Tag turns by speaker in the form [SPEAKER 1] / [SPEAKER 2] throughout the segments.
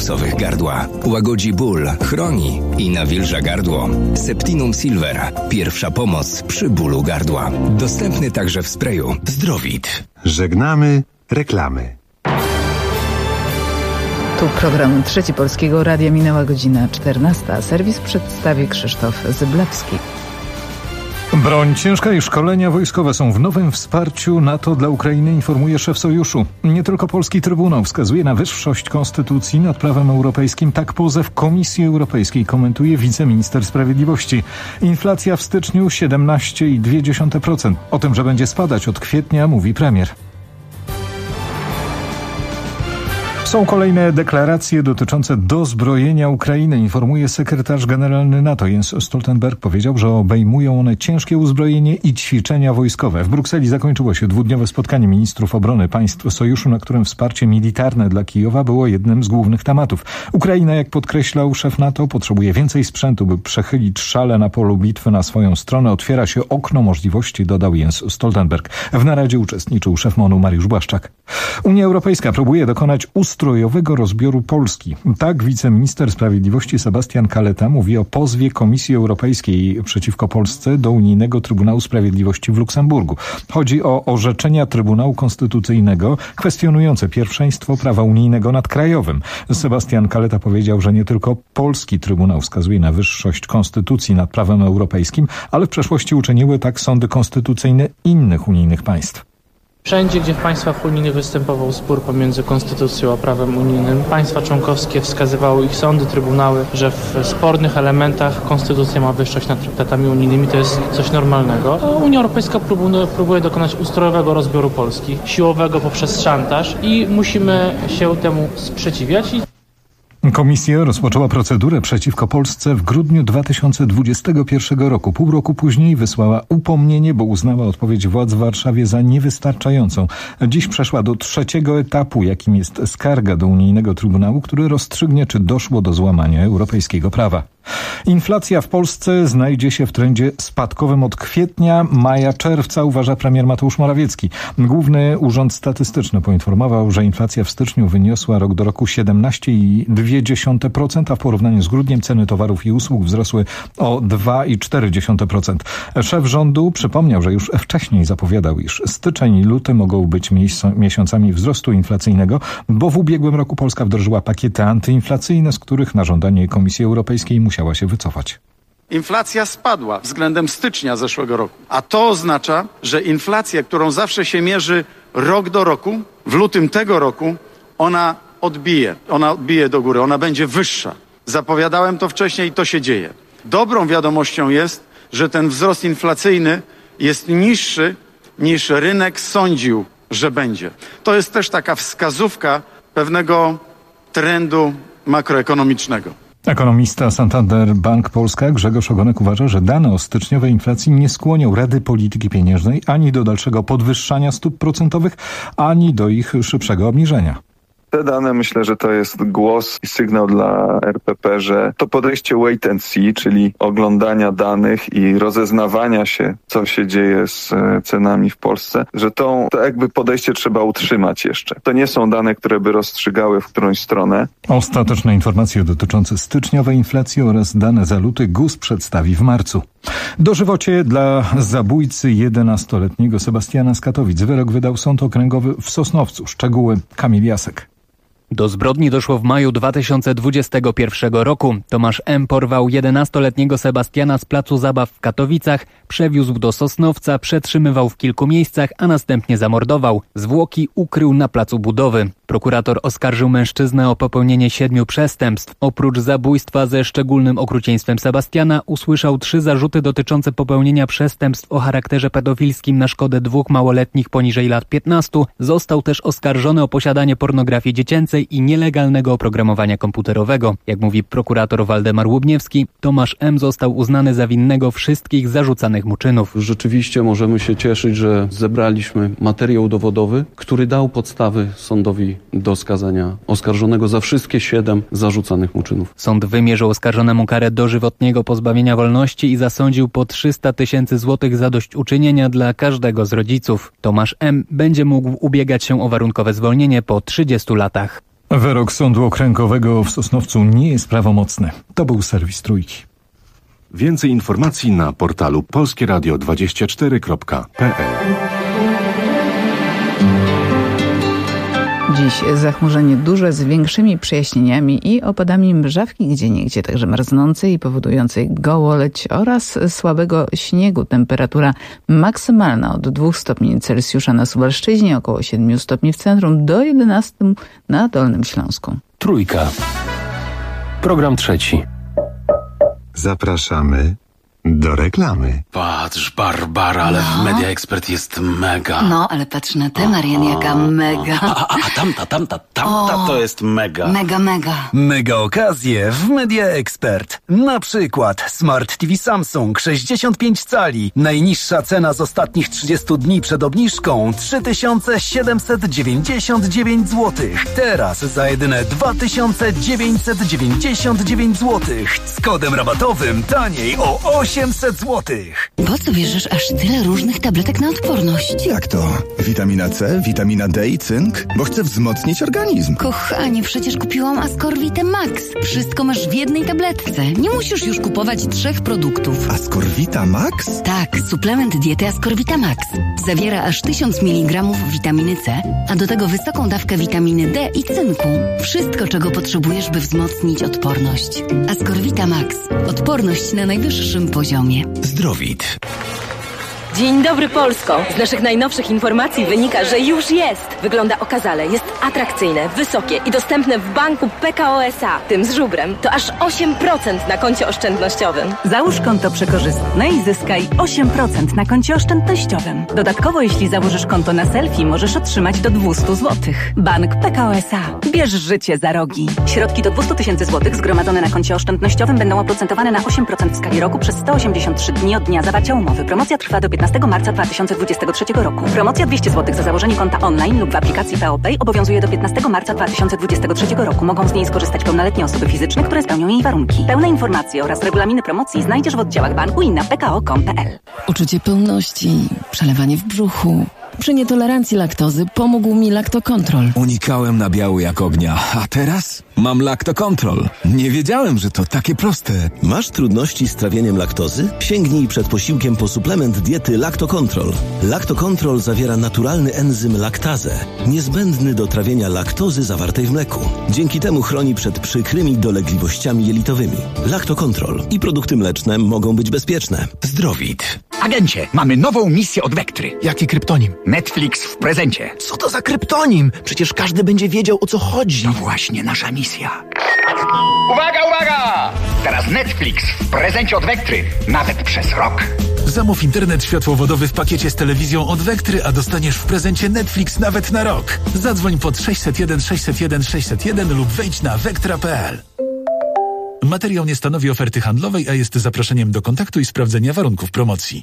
[SPEAKER 1] głosowych gardła. Łagodzi ból, chroni i nawilża gardło. Septinum Silver. Pierwsza pomoc przy bólu gardła. Dostępny także w sprayu Zdrowit.
[SPEAKER 2] Żegnamy reklamy.
[SPEAKER 3] Tu program Trzeci Polskiego Radia. Minęła godzina 14. Serwis przedstawi Krzysztof Zyblewski.
[SPEAKER 4] Broń ciężka i szkolenia wojskowe są w nowym wsparciu NATO dla Ukrainy, informuje szef sojuszu. Nie tylko polski Trybunał wskazuje na wyższość konstytucji nad prawem europejskim. Tak pozew Komisji Europejskiej komentuje wiceminister sprawiedliwości. Inflacja w styczniu 17,2%. O tym, że będzie spadać od kwietnia, mówi premier. Są kolejne deklaracje dotyczące dozbrojenia Ukrainy, informuje sekretarz generalny NATO. Jens Stoltenberg powiedział, że obejmują one ciężkie uzbrojenie i ćwiczenia wojskowe. W Brukseli zakończyło się dwudniowe spotkanie ministrów obrony państw sojuszu, na którym wsparcie militarne dla Kijowa było jednym z głównych tematów. Ukraina, jak podkreślał szef NATO, potrzebuje więcej sprzętu, by przechylić szale na polu bitwy na swoją stronę. Otwiera się okno możliwości, dodał Jens Stoltenberg. W naradzie uczestniczył szef MON-u Mariusz Błaszczak. Unia Europejska próbuje dokonać ustrojowego rozbioru Polski. Tak wiceminister sprawiedliwości Sebastian Kaleta mówi o pozwie Komisji Europejskiej przeciwko Polsce do Unijnego Trybunału Sprawiedliwości w Luksemburgu. Chodzi o orzeczenia Trybunału Konstytucyjnego kwestionujące pierwszeństwo prawa unijnego nad krajowym. Sebastian Kaleta powiedział, że nie tylko polski Trybunał wskazuje na wyższość konstytucji nad prawem europejskim, ale w przeszłości uczyniły tak sądy konstytucyjne innych unijnych państw.
[SPEAKER 5] Wszędzie, gdzie w państwach unijnych występował spór pomiędzy konstytucją a prawem unijnym, państwa członkowskie wskazywały, ich sądy, trybunały, że w spornych elementach konstytucja ma wyższość nad traktatami unijnymi. To jest coś normalnego. Unia Europejska próbuje dokonać ustrojowego rozbioru Polski, siłowego poprzez szantaż i musimy się temu sprzeciwiać.
[SPEAKER 4] Komisja rozpoczęła procedurę przeciwko Polsce w grudniu 2021 roku. Pół roku później wysłała upomnienie, bo uznała odpowiedź władz w Warszawie za niewystarczającą. Dziś przeszła do trzeciego etapu, jakim jest skarga do Unijnego Trybunału, który rozstrzygnie, czy doszło do złamania europejskiego prawa. Inflacja w Polsce znajdzie się w trendzie spadkowym od kwietnia, maja, czerwca, uważa premier Mateusz Morawiecki. Główny Urząd Statystyczny poinformował, że inflacja w styczniu wyniosła rok do roku 17,2%, a w porównaniu z grudniem ceny towarów i usług wzrosły o 2,4%. Szef rządu przypomniał, że już wcześniej zapowiadał, iż styczeń i luty mogą być miesiącami wzrostu inflacyjnego, bo w ubiegłym roku Polska wdrożyła pakiety antyinflacyjne, z których na żądanie Komisji Europejskiej musiała się wycofać.
[SPEAKER 6] Inflacja spadła względem stycznia zeszłego roku, a to oznacza, że inflacja, którą zawsze się mierzy rok do roku, w lutym tego roku ona odbije do góry, ona będzie wyższa. Zapowiadałem to wcześniej i to się dzieje. Dobrą wiadomością jest, że ten wzrost inflacyjny jest niższy niż rynek sądził, że będzie. To jest też taka wskazówka pewnego trendu makroekonomicznego.
[SPEAKER 4] Ekonomista Santander Bank Polska Grzegorz Ogonek uważa, że dane o styczniowej inflacji nie skłonią Rady Polityki Pieniężnej ani do dalszego podwyższania stóp procentowych, ani do ich szybszego obniżenia.
[SPEAKER 7] Te dane, myślę, że to jest głos i sygnał dla RPP, że to podejście wait and see, czyli oglądania danych i rozeznawania się, co się dzieje z cenami w Polsce, że to jakby podejście trzeba utrzymać jeszcze. To nie są dane, które by rozstrzygały w którąś stronę.
[SPEAKER 4] Ostateczne informacje dotyczące styczniowej inflacji oraz dane za luty GUS przedstawi w marcu. Dożywocie dla zabójcy 11-letniego Sebastiana z Katowic. Wyrok wydał Sąd Okręgowy w Sosnowcu. Szczegóły Kamil Jasek.
[SPEAKER 8] Do zbrodni doszło w maju 2021 roku. Tomasz M. porwał 11-letniego Sebastiana z placu zabaw w Katowicach, przewiózł do Sosnowca, przetrzymywał w kilku miejscach, a następnie zamordował. Zwłoki ukrył na placu budowy. Prokurator oskarżył mężczyznę o popełnienie 7 przestępstw. Oprócz zabójstwa ze szczególnym okrucieństwem Sebastiana usłyszał 3 zarzuty dotyczące popełnienia przestępstw o charakterze pedofilskim na szkodę 2 małoletnich poniżej lat 15. Został też oskarżony o posiadanie pornografii dziecięcej i nielegalnego oprogramowania komputerowego. Jak mówi prokurator Waldemar Łubniewski, Tomasz M. został uznany za winnego wszystkich zarzucanych mu czynów.
[SPEAKER 9] Rzeczywiście możemy się cieszyć, że zebraliśmy materiał dowodowy, który dał podstawy sądowi do skazania oskarżonego za wszystkie 7 zarzucanych mu czynów.
[SPEAKER 8] Sąd wymierzył oskarżonemu karę dożywotniego pozbawienia wolności i zasądził po 300 000 złotych zadośćuczynienia dla każdego z rodziców. Tomasz M. będzie mógł ubiegać się o warunkowe zwolnienie po 30 latach.
[SPEAKER 4] Wyrok Sądu Okręgowego w Sosnowcu nie jest prawomocny. To był serwis Trójki.
[SPEAKER 2] Więcej informacji na portalu polskieradio24.pl.
[SPEAKER 3] Dziś zachmurzenie duże z większymi przejaśnieniami i opadami mrzawki gdzieniegdzie, także marznącej i powodującej gołoleć oraz słabego śniegu. Temperatura maksymalna od 2 stopni Celsjusza na Suwalszczyźnie, około 7 stopni w centrum, do 11 na Dolnym Śląsku.
[SPEAKER 1] Trójka. Program trzeci.
[SPEAKER 2] Zapraszamy do reklamy.
[SPEAKER 10] Patrz, Barbara, ale w Media Expert jest mega.
[SPEAKER 11] No, ale patrz na tę, Marian, jaka mega.
[SPEAKER 10] A tamta to jest mega.
[SPEAKER 11] Mega.
[SPEAKER 12] Mega okazje w Media Expert. Na przykład Smart TV Samsung 65 cali. Najniższa cena z ostatnich 30 dni przed obniżką 3799 zł. Teraz za jedyne 2999 zł. Z kodem rabatowym taniej o 800 zł.
[SPEAKER 11] Po co bierzesz aż tyle różnych tabletek na odporność?
[SPEAKER 13] Jak to? Witamina C, witamina D i cynk? Bo chcę wzmocnić organizm.
[SPEAKER 11] Kochanie, przecież kupiłam Ascorvite Max. Wszystko masz w jednej tabletce. Nie musisz już kupować 3 produktów.
[SPEAKER 13] Ascorvita Max?
[SPEAKER 11] Tak, suplement diety Ascorvita Max. Zawiera aż 1000 mg witaminy C, a do tego wysoką dawkę witaminy D i cynku. Wszystko, czego potrzebujesz, by wzmocnić odporność. Ascorvita Max. Odporność na najwyższym poziomie.
[SPEAKER 1] Zdrowit.
[SPEAKER 14] Dzień dobry, Polsko! Z naszych najnowszych informacji wynika, że już jest. Wygląda okazale, jest atrakcyjne, wysokie i dostępne w banku PKO SA. Tym z żubrem to aż 8% na koncie oszczędnościowym.
[SPEAKER 15] Załóż konto przekorzystne i zyskaj 8% na koncie oszczędnościowym. Dodatkowo, jeśli założysz konto na selfie, możesz otrzymać do 200 zł. Bank PKO SA. Bierz życie za rogi. Środki do 200 000 zł zgromadzone na koncie oszczędnościowym będą oprocentowane na 8% w skali roku przez 183 dni od dnia zawarcia umowy. Promocja trwa do 15 marca 2023 roku. Promocja 200 zł za założenie konta online lub w aplikacji PO Pay obowiązuje do 15 marca 2023 roku. Mogą z niej skorzystać pełnoletnie osoby fizyczne, które spełnią jej warunki. Pełne informacje oraz regulaminy promocji znajdziesz w oddziałach banku i na pko.com.pl.
[SPEAKER 16] Uczucie pełności, przelewanie w brzuchu. Przy nietolerancji laktozy pomógł mi Lactocontrol.
[SPEAKER 17] Unikałem nabiału jak ognia, a teraz mam Lactocontrol. Nie wiedziałem, że to takie proste.
[SPEAKER 18] Masz trudności z trawieniem laktozy? Sięgnij przed posiłkiem po suplement diety Lactocontrol. Lactocontrol zawiera naturalny enzym laktazę, niezbędny do trawienia laktozy zawartej w mleku. Dzięki temu chroni przed przykrymi dolegliwościami jelitowymi. Lactocontrol i produkty mleczne mogą być bezpieczne.
[SPEAKER 17] Zdrowit.
[SPEAKER 19] Agencie, mamy nową misję od Vectry.
[SPEAKER 20] Jaki kryptonim?
[SPEAKER 19] Netflix w prezencie.
[SPEAKER 20] Co to za kryptonim? Przecież każdy będzie wiedział, o co chodzi.
[SPEAKER 19] No właśnie nasza misja. Uwaga! Teraz Netflix w prezencie od Vectry. Nawet przez rok.
[SPEAKER 21] Zamów internet światłowodowy w pakiecie z telewizją od Vectry, a dostaniesz w prezencie Netflix nawet na rok. Zadzwoń pod 601 601 601 lub wejdź na vectra.pl. Materiał nie stanowi oferty handlowej, a jest zaproszeniem do kontaktu i sprawdzenia warunków promocji.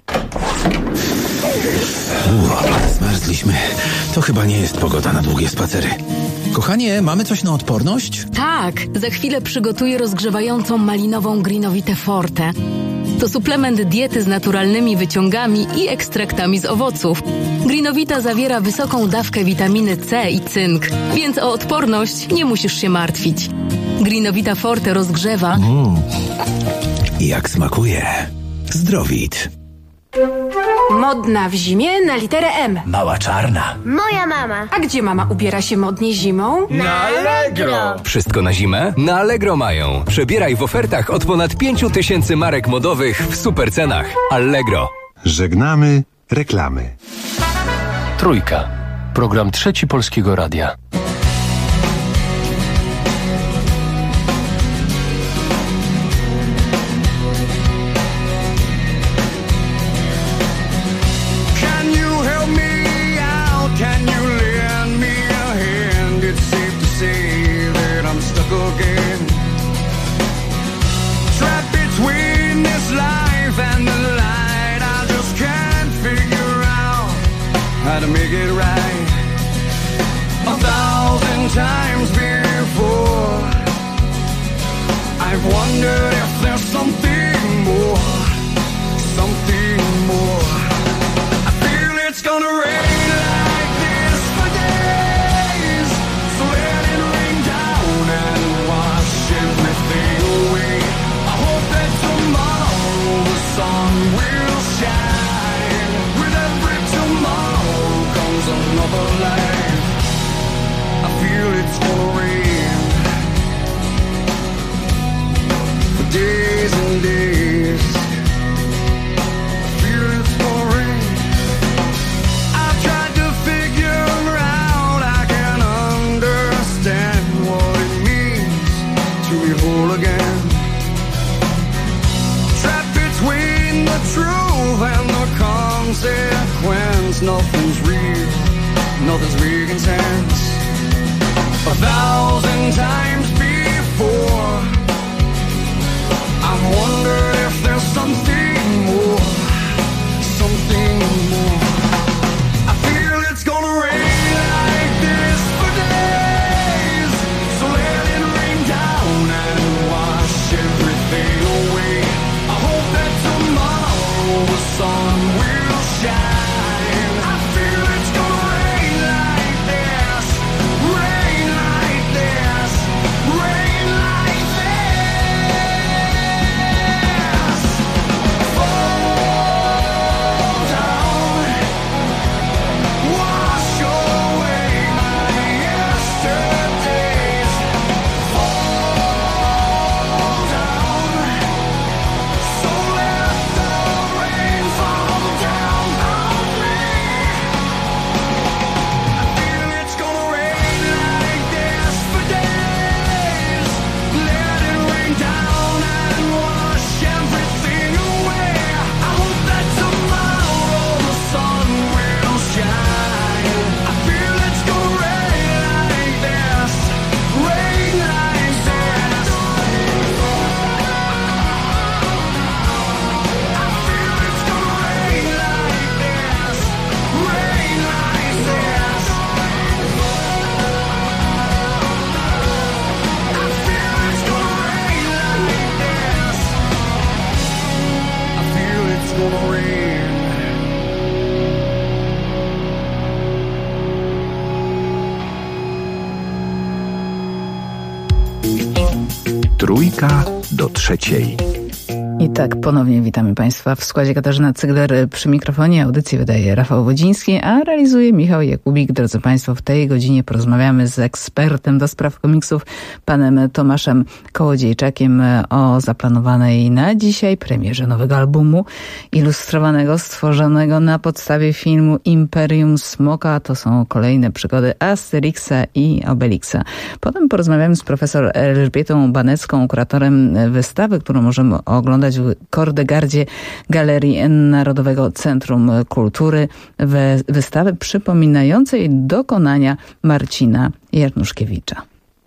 [SPEAKER 20] Zmarzliśmy. To chyba nie jest pogoda na długie spacery. Kochanie, mamy coś na odporność?
[SPEAKER 16] Tak, za chwilę przygotuję rozgrzewającą malinową Greenowitę Forte. To suplement diety z naturalnymi wyciągami i ekstraktami z owoców. Greenowita zawiera wysoką dawkę witaminy C i cynk, więc o odporność nie musisz się martwić. Greenowita Forte rozgrzewa.
[SPEAKER 17] Jak smakuje. Zdrowit.
[SPEAKER 22] Modna w zimie na literę M.
[SPEAKER 17] Mała czarna.
[SPEAKER 22] Moja mama. A gdzie mama ubiera się modnie zimą?
[SPEAKER 1] Na Allegro. Wszystko na zimę? Na Allegro mają. Przebieraj w ofertach od ponad 5000 marek modowych w super cenach. Allegro.
[SPEAKER 2] Żegnamy reklamy.
[SPEAKER 1] Trójka. Program trzeci Polskiego Radia.
[SPEAKER 23] To make it right 1,000 times before, I've wondered if there's something more. I feel it's gonna rain like this for days, so let it rain down. it's big and tense. 1,000 times before, I've wondered if there's something more, something more. I feel it's gonna rain like this for days, so let it rain down and wash everything away. I hope that tomorrow the sun will shine. I feel it's gonna rain like this, rain like this, rain like this. Fall down, wash away my yesterdays. Fall down, so let the rain fall down on me. I feel it's gonna rain like this for days. Let it rain down and wash everything away. I hope that tomorrow the sun will shine. I feel it's gonna rain like this, rain like this. I feel it's gonna rain like this, rain like this. I feel it's gonna rain like this. I feel it's gonna rain.
[SPEAKER 1] Trójka do trzeciej.
[SPEAKER 3] I tak ponownie witamy Państwa w składzie Katarzyna Cygler przy mikrofonie. Audycję wydaje Rafał Wodziński, a realizuje Michał Jakubik. Drodzy Państwo, w tej godzinie porozmawiamy z ekspertem do spraw komiksów, panem Tomaszem Kołodziejczakiem, o zaplanowanej na dzisiaj premierze nowego albumu ilustrowanego, stworzonego na podstawie filmu Imperium Smoka. To są kolejne przygody Asterixa i Obelixa. Potem porozmawiamy z profesor Elżbietą Banecką, kuratorem wystawy, którą możemy oglądać w Kordegardzie Galerii Narodowego Centrum Kultury, wystawy przypominającej dokonania Marcina Jarnuszkiewicza.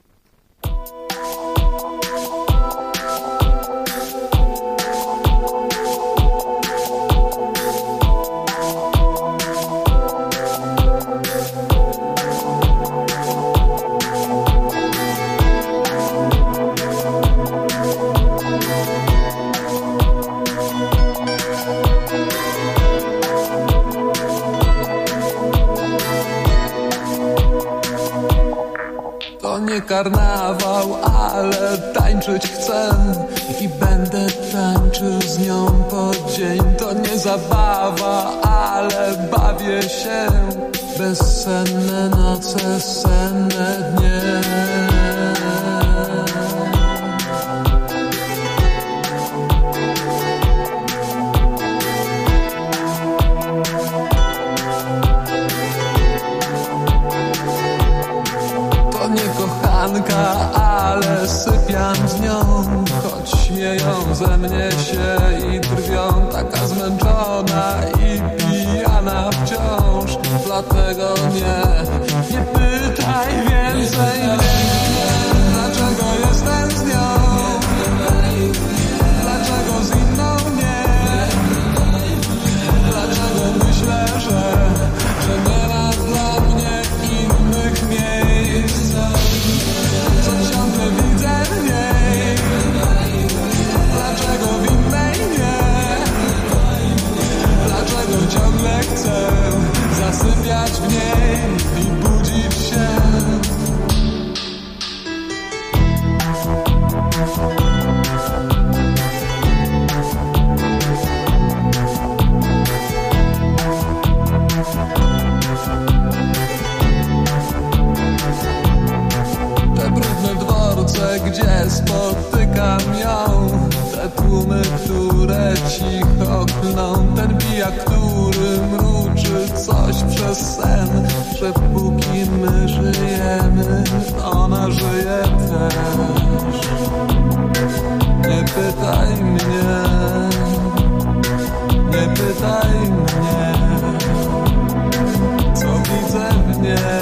[SPEAKER 5] Nie karnawał, ale tańczyć chcę i będę tańczył z nią po dzień. To nie zabawa, ale bawię się. Bezsenne noce, senne dnie. Ale sypiam z nią, choć śmieją ze mnie się i drwią. Taka zmęczona i pijana wciąż. Dlatego nie pytaj więcej mnie, dlaczego jestem z nią, dlaczego z inną nie, dlaczego myślę, że nie ma dla mnie innych miejsc. Ciągle widzę w niej, dlaczego w innej nie, dlaczego ciągle chcę zasypiać w niej i budzić się. Gdzie spotykam ją, te tłumy, które cicho klną, ten pijak, który mruczy coś przez sen, że póki my żyjemy, ona żyje też. Nie pytaj mnie, nie pytaj mnie, co widzę w niej.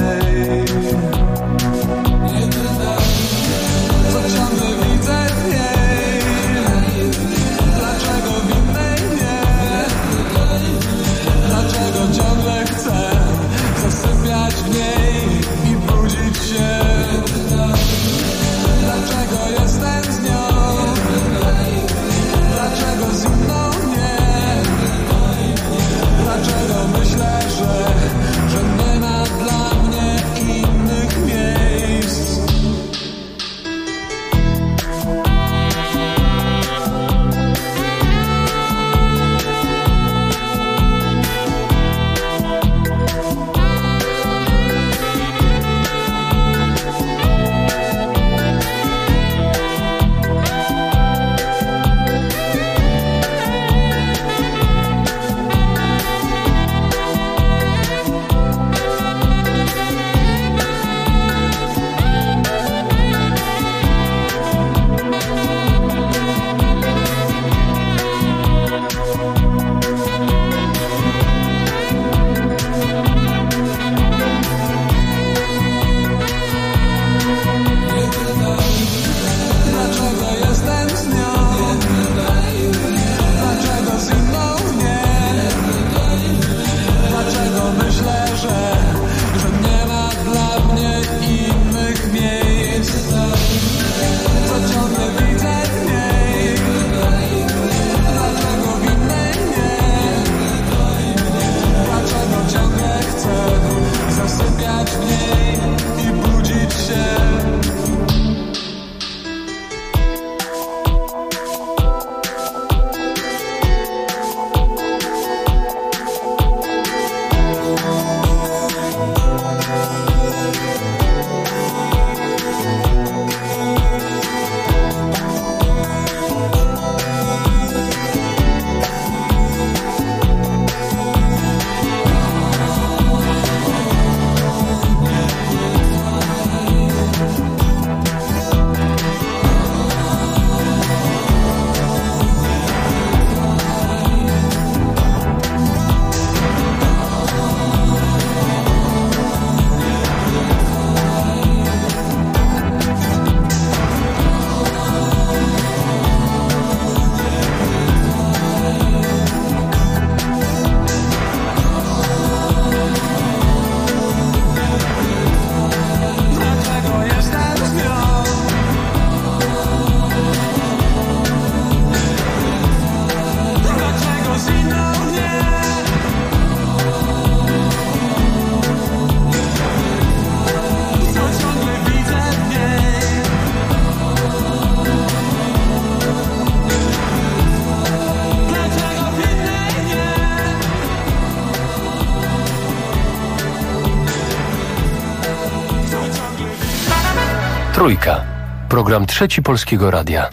[SPEAKER 6] Trójka. Program Trzeci Polskiego Radia.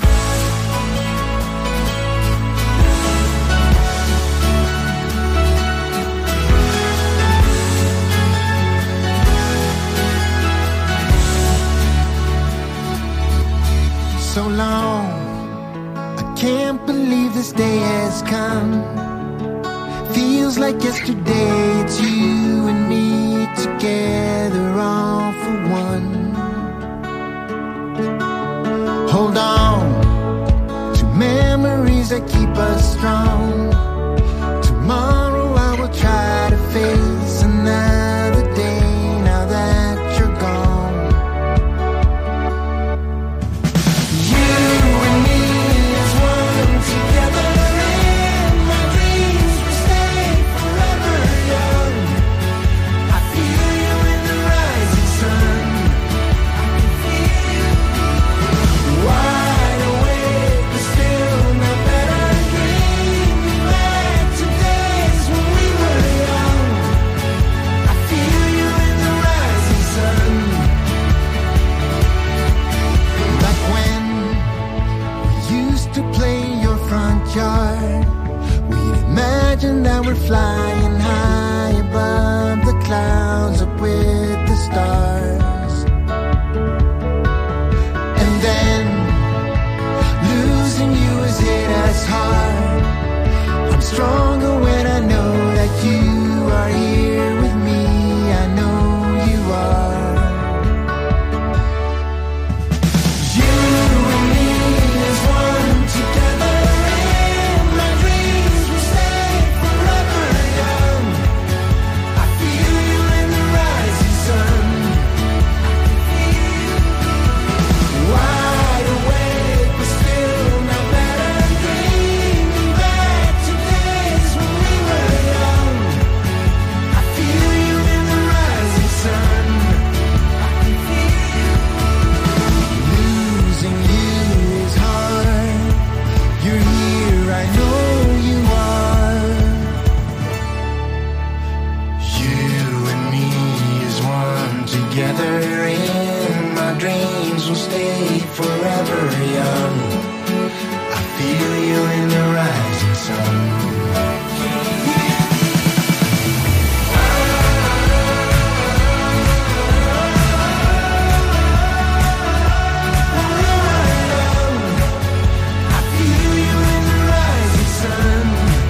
[SPEAKER 7] So long, I can't believe this day has come. Feels like yesterday, it's you and me together, all for one. Hold on to memories that keep us strong. Tomorrow I will try to face another day now that you're gone. You and me as one together, and my dreams will stay forever young. I feel you in the rising sun. I can feel you. Wide awake, but still no better. Dreaming back to days when we were young. I feel you in the rising sun. Back when we used to play your front yard, we'd imagine that we're flying high above the clouds, up with the stars. And then losing you has hit us hard. I'm stronger when I know that you are here with me. I know you are. You and me as one together, and my dreams will stay forever young. I feel you in the rising sun. Wide awake, but still no better. Dreaming back to days when we were young. I feel you in the rising sun. I can feel you. Losing you is hard. You're here, I know you are. You and me is one together, and my dreams will stay forever young. I feel you in the rising sun. I feel you in the rising sun.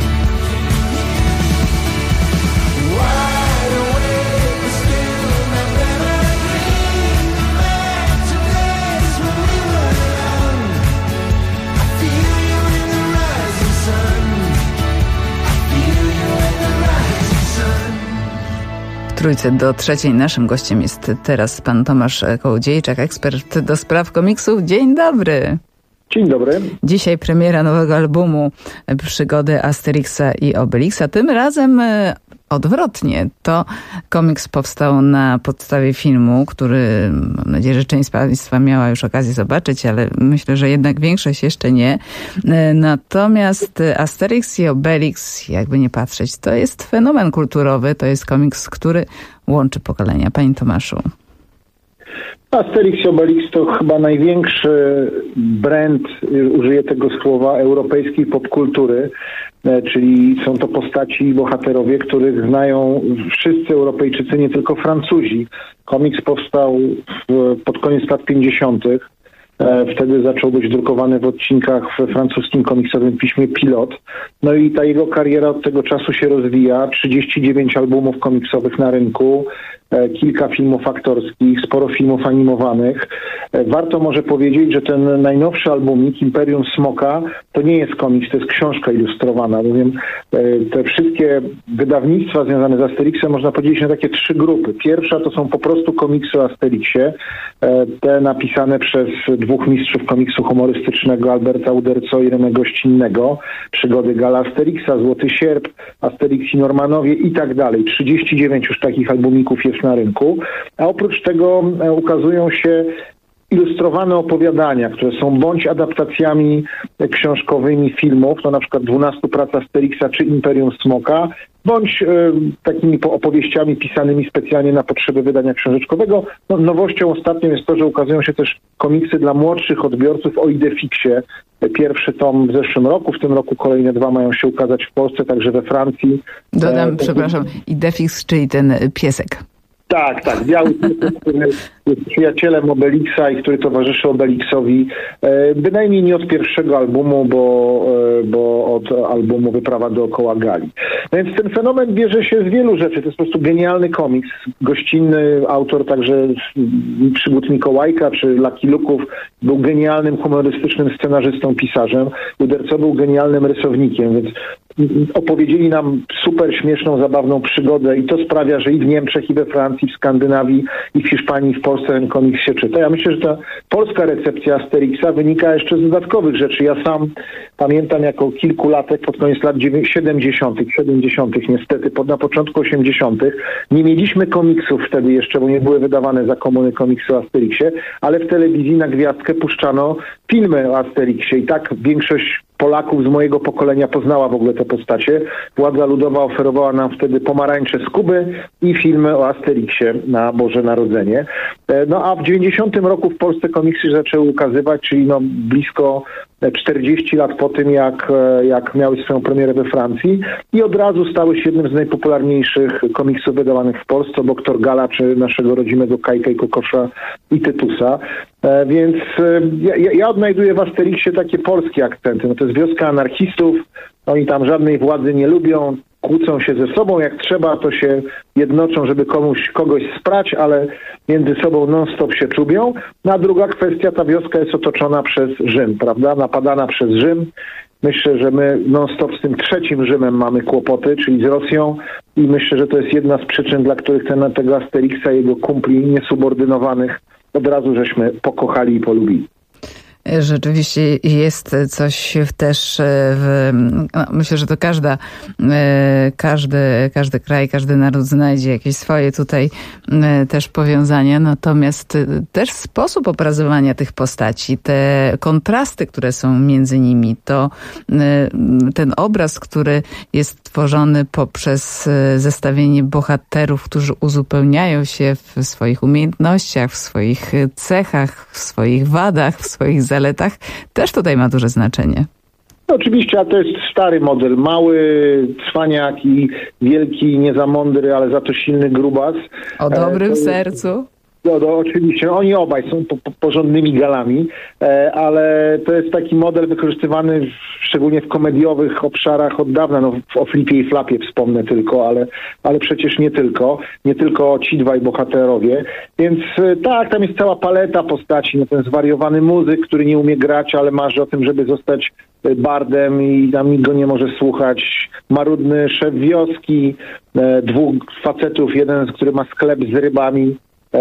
[SPEAKER 7] Wide awake, but still no better. Dreaming back to days when we were young. I feel you in the rising sun. I feel you in the rising sun.
[SPEAKER 3] W Trójce do trzeciej naszym gościem jest teraz pan Tomasz Kołodziejczak, ekspert do spraw komiksów. Dzień dobry.
[SPEAKER 9] Dzień dobry.
[SPEAKER 3] Dzisiaj premiera nowego albumu Przygody Asterixa i Obelixa. Tym razem odwrotnie. To komiks powstał na podstawie filmu, który mam nadzieję, że część z państwa miała już okazję zobaczyć, ale myślę, że jednak większość jeszcze nie. Natomiast Asterix i Obelix, jakby nie patrzeć, to jest fenomen kulturowy. To jest komiks, który łączy pokolenia. Panie Tomaszu.
[SPEAKER 9] Asterix i Obelix to chyba największy brand, użyję tego słowa, europejskiej popkultury, czyli są to postaci i bohaterowie, których znają wszyscy Europejczycy, nie tylko Francuzi. Komiks powstał pod koniec lat 50. Wtedy zaczął być drukowany w odcinkach w francuskim komiksowym piśmie Pilot. No i ta jego kariera od tego czasu się rozwija. 39 albumów komiksowych na rynku, kilka filmów aktorskich, sporo filmów animowanych. Warto może powiedzieć, że ten najnowszy albumik Imperium Smoka to nie jest komiks, to jest książka ilustrowana, bowiem te wszystkie wydawnictwa związane z Asterixem można podzielić na takie trzy grupy. Pierwsza to są po prostu komiksy o Asterixie, te napisane przez dwóch mistrzów komiksu humorystycznego, Alberta Uderzo i René Gościnnego. Przygody Gala Asterixa, Złoty Sierp, Asterix i Normanowie i tak dalej. 39 już takich albumików jest na rynku. A oprócz tego ukazują się ilustrowane opowiadania, które są bądź adaptacjami książkowymi filmów, to na przykład 12 prac Asterixa czy Imperium Smoka, bądź takimi opowieściami pisanymi specjalnie na potrzeby wydania książeczkowego. No, nowością ostatnią jest to, że ukazują się też komiksy dla młodszych odbiorców o Idefixie. Pierwszy tom w zeszłym roku, w tym roku kolejne 2 mają się ukazać w Polsce, także we Francji.
[SPEAKER 3] Dodam, przepraszam, Idefix, czyli ten piesek.
[SPEAKER 9] Tak, biały piesek, który jest przyjacielem Obelixa i który towarzyszy Obelixowi, bynajmniej nie od pierwszego albumu, bo od albumu Wyprawa dookoła Gali. No więc ten fenomen bierze się z wielu rzeczy. To jest po prostu genialny komiks. Gościnny autor także Przygód Mikołajka czy Lucky Luke'ów był genialnym, humorystycznym scenarzystą, pisarzem. Uderco był genialnym rysownikiem, więc opowiedzieli nam super śmieszną, zabawną przygodę i to sprawia, że i w Niemczech, i we Francji, w Skandynawii, i w Hiszpanii, i w Polsce ten komiks się czyta. Ja myślę, że ta polska recepcja Asterixa wynika jeszcze z dodatkowych rzeczy. Ja sam pamiętam jako kilkulatek pod koniec lat 70. niestety, na początku 80. nie mieliśmy komiksów wtedy jeszcze, bo nie były wydawane za komuny komiksy o Asterixie, ale w telewizji na gwiazdkę puszczano filmy o Asterixie i tak większość Polaków z mojego pokolenia poznała w ogóle te postacie. Władza ludowa oferowała nam wtedy pomarańcze z Kuby i filmy o Asterixie na Boże Narodzenie. No a w 90 roku w Polsce komiksy zaczęły ukazywać, czyli no blisko 40 lat po tym, jak miały swoją premierę we Francji i od razu stały się jednym z najpopularniejszych komiksów wydawanych w Polsce, obok Torgala czy naszego rodzimego Kajka i Kokosza i Tytusa. Więc ja odnajduję w Asterixie takie polskie akcenty. No to jest wioska anarchistów, oni tam żadnej władzy nie lubią, kłócą się ze sobą, jak trzeba, to się jednoczą, żeby kogoś sprać, ale między sobą non-stop się czubią. No a druga kwestia, ta wioska jest otoczona przez Rzym, prawda? Napadana przez Rzym. Myślę, że my non-stop z tym trzecim Rzymem mamy kłopoty, czyli z Rosją i myślę, że to jest jedna z przyczyn, dla których tego Asterixa i jego kumpli niesubordynowanych od razu żeśmy pokochali i polubili.
[SPEAKER 3] Rzeczywiście jest coś też myślę, że to każdy kraj, każdy naród znajdzie jakieś swoje tutaj też powiązania, natomiast też sposób obrazowania tych postaci, te kontrasty, które są między nimi, to ten obraz, który jest tworzony poprzez zestawienie bohaterów, którzy uzupełniają się w swoich umiejętnościach, w swoich cechach, w swoich wadach, w swoich zaletach, też tutaj ma duże znaczenie.
[SPEAKER 9] No oczywiście, a to jest stary model. Mały cwaniak i wielki, nie za mądry, ale za to silny grubas.
[SPEAKER 3] O dobrym sercu.
[SPEAKER 9] No, oczywiście, oni obaj są porządnymi galami, ale to jest taki model wykorzystywany szczególnie w komediowych obszarach od dawna. No, o Flipie i Flapie wspomnę tylko, ale przecież nie tylko ci dwaj bohaterowie. Więc tak, tam jest cała paleta postaci. No, ten zwariowany muzyk, który nie umie grać, ale marzy o tym, żeby zostać bardem i tam nikt go nie może słuchać. Marudny szef wioski, 2 facetów, jeden, który ma sklep z rybami,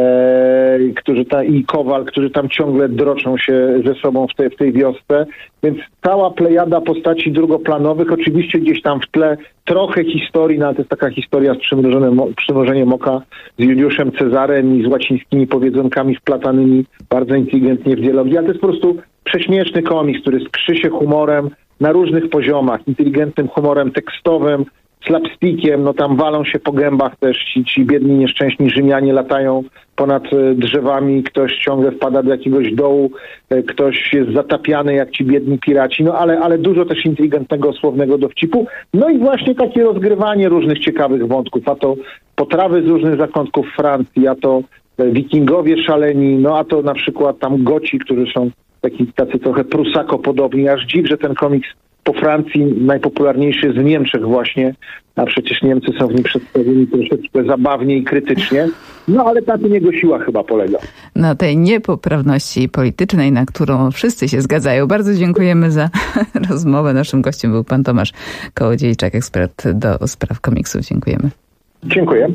[SPEAKER 9] i kowal, którzy tam ciągle droczą się ze sobą w tej wiosce. Więc cała plejada postaci drugoplanowych, oczywiście gdzieś tam w tle trochę historii, no ale to jest taka historia z przymrużeniem oka z Juliuszem Cezarem i z łacińskimi powiedzonkami wplatanymi bardzo inteligentnie w dialogi, ale to jest po prostu prześmieszny komiks, który skrzy się humorem na różnych poziomach, inteligentnym humorem tekstowym, slapstickiem, no tam walą się po gębach też ci biedni, nieszczęśni Rzymianie latają ponad drzewami, ktoś ciągle wpada do jakiegoś dołu, ktoś jest zatapiany jak ci biedni piraci, no ale dużo też inteligentnego, słownego dowcipu. No i właśnie takie rozgrywanie różnych ciekawych wątków, a to potrawy z różnych zakątków Francji, a to wikingowie szaleni, no a to na przykład tam Goci, którzy są tacy trochę Prusako-podobni, aż dziw, że ten komiks po Francji najpopularniejszy jest w Niemczech właśnie, a przecież Niemcy są w nim przedstawieni troszeczkę zabawnie i krytycznie. No ale na tym jego siła chyba polega.
[SPEAKER 3] Na tej niepoprawności politycznej, na którą wszyscy się zgadzają. Bardzo dziękujemy za rozmowę. Naszym gościem był pan Tomasz Kołodziejczak, ekspert do spraw komiksów. Dziękujemy.
[SPEAKER 9] Dziękuję.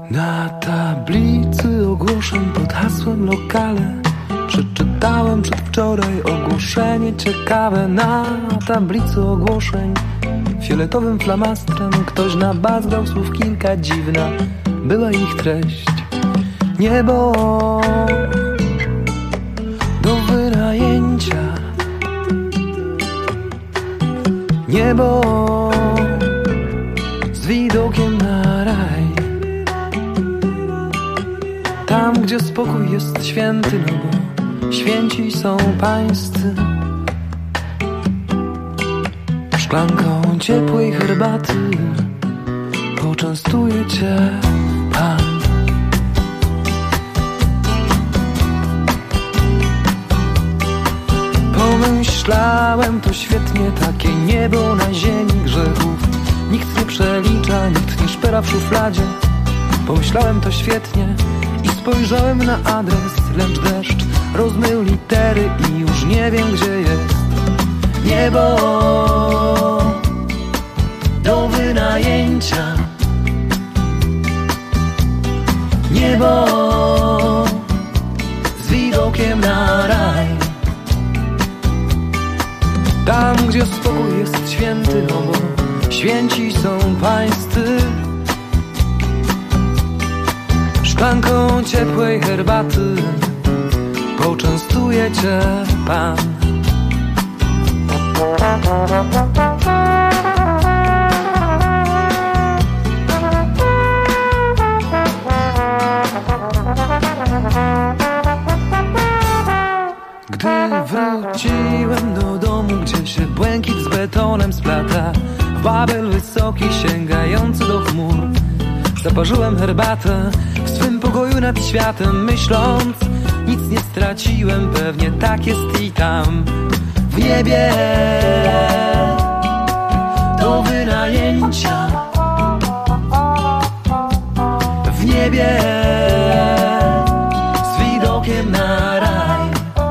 [SPEAKER 5] Na tablicy ogłoszeń pod hasłem lokale przeczytałem przedwczoraj ogłoszenie ciekawe. Na tablicy ogłoszeń fioletowym flamastrem ktoś nabazgał słów kilka, dziwna była ich treść. Niebo do wynajęcia, niebo z widokiem na raj. Tam, gdzie spokój jest święty, no bo święci są pańscy. Szklanką ciepłej herbaty poczęstuje cię Pan. Pomyślałem, to świetnie, takie niebo na ziemi grzechów. Nikt nie przelicza, nikt nie szpera w szufladzie. Pomyślałem, to świetnie i spojrzałem na adres, lecz deszcz rozmył litery i już nie wiem, gdzie jest niebo do wynajęcia, niebo z widokiem na raj. Tam, gdzie spokój jest święty, no bo święci są pańscy. Szklanką ciepłej herbaty poczęstuje cię Pan. Gdy wróciłem do domu, gdzie się błękit z betonem splata, w Babel wysoki sięgający do chmur, zaparzyłem herbatę w swym pokoju nad światem, myśląc, nic nie straciłem, pewnie tak jest i tam w niebie do wynajęcia, w niebie z widokiem na raj.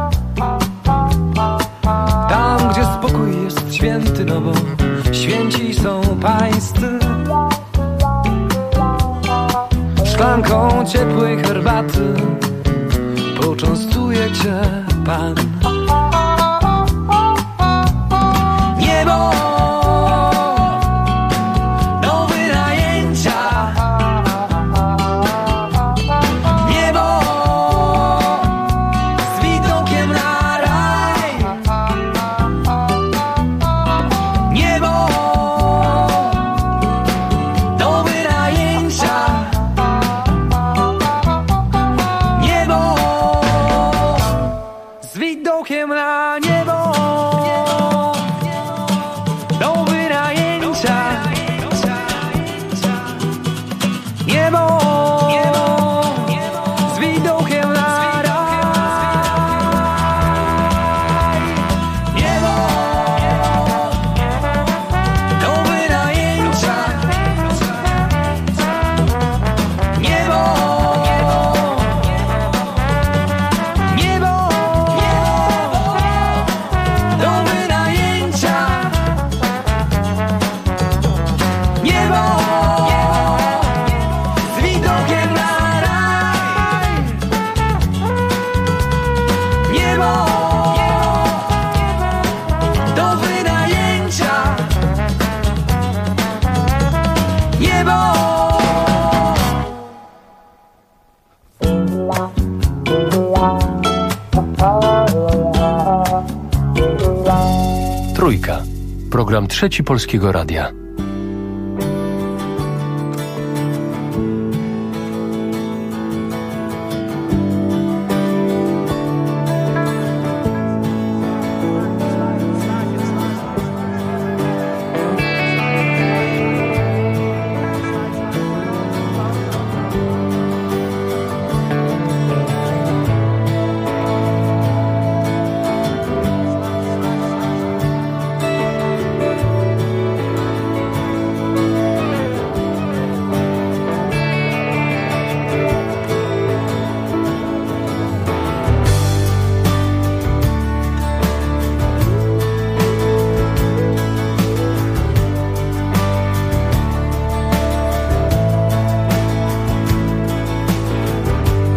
[SPEAKER 5] Tam, gdzie spokój jest święty, no bo święci są pańscy. Szklanką ciepłej herbaty poczęstuje cię Pan. Niebo do wynajęcia, niebo z widokiem na raj, niebo do wynajęcia, z widokiem na niebo do wynajęcia, niebo z widokiem na raj, niebo do wynajęcia, niebo do wynajęcia, niebo z widokiem na raj, niebo do wynajęcia, niebo.
[SPEAKER 6] Trójka. Program Trzeci Polskiego Radia.